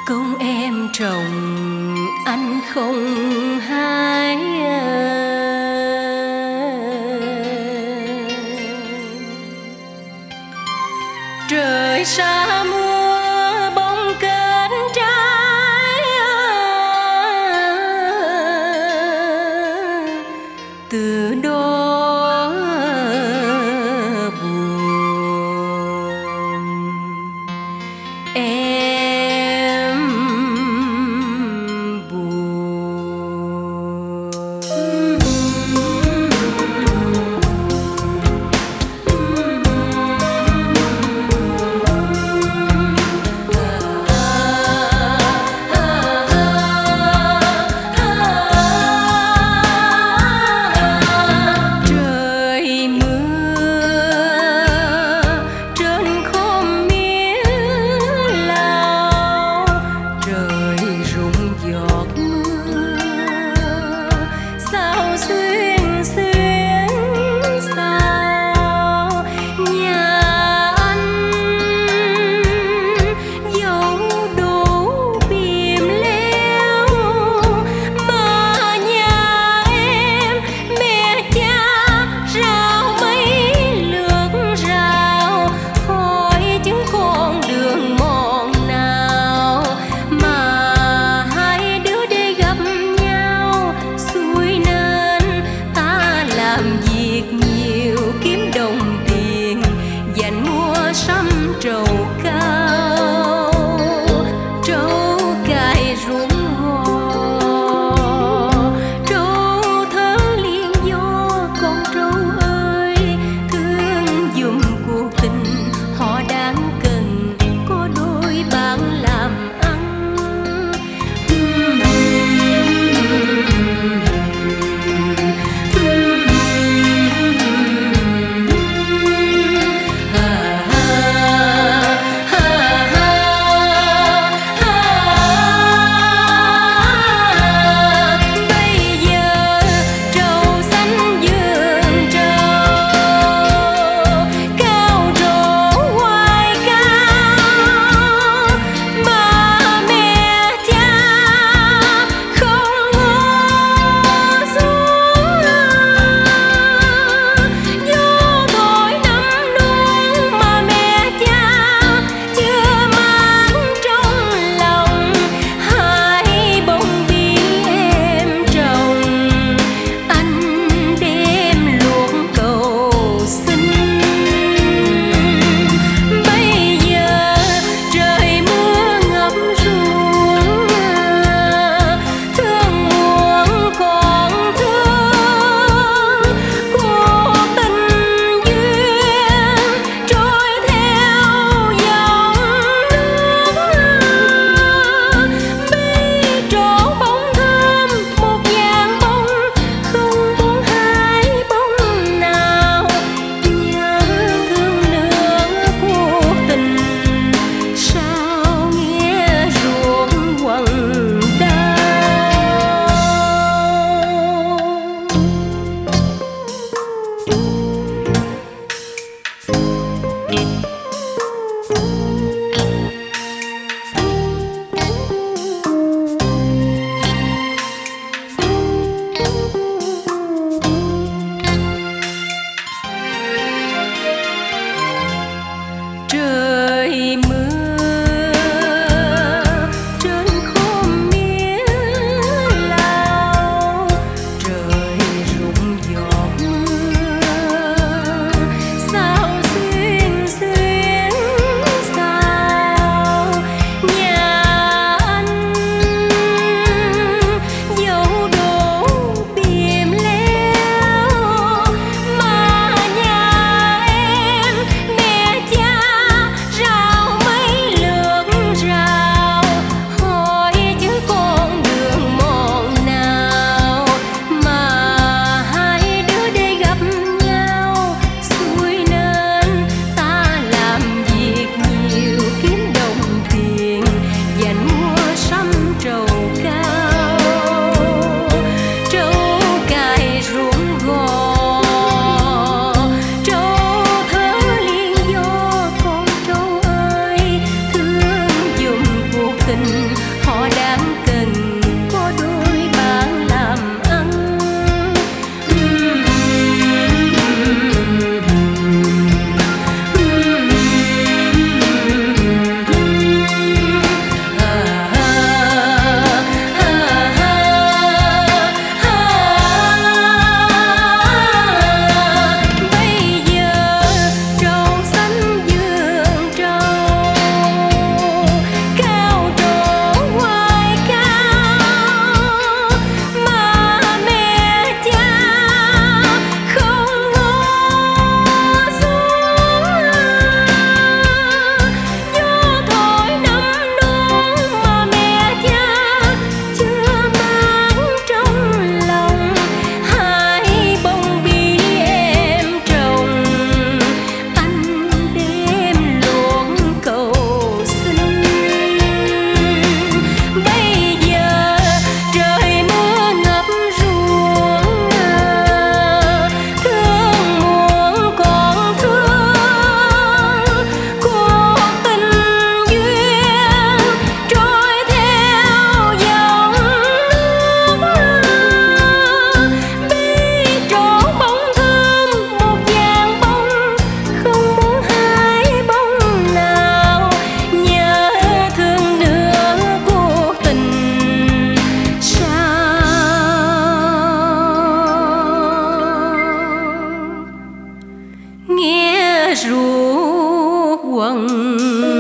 Công em trồng anh không hái, trời sa mưa bông kết trái, từ đó buồn em buồn. Trời mưa trên khóm mía lao, trời rụng giọt mưa sao xuyên xuyên sao. Nhà anh dẫu đủ bìm leo, mà nhà em mẹ cha rào mấy lượt rào, hỏi chứ con đường mòn nào mà hai đứa để gặp nhau. Xuôi nên ta làm việc nhiều kiếm đồng tiền, dành mua sắm trầu cao, trâu cài ruộng hò, trâu thơ liên do. Con trâu ơi thương giùm cuộc tình, họ đáng cần có đôi bạn làm ăn. Bây giờ trầu xanh vườn trầu, cao trổ hoài cao, mà mẹ cha không ngó xuống. Vô thổi năm luôn mà mẹ cha chưa mang trong lòng, hai bông bia em trồng anh đem luộc cầu xin. Bây giờ trời mưa ngập ruộng, thương muộn còn thương, cuộc tình duyên trôi theo dòng nước. Bi trổ bông thơm một vàng bông, không buông hai bông nào. Nhớ thương nửa cuộc tình, sao nghe ruộng quằn đau. Trời mưa trên khóm mía lao, trời rụng giọt mưa sao xuyên xuyên sao. Nhà anh dẫu đủ bìm leo, mà nhà em mẹ cha suốt quần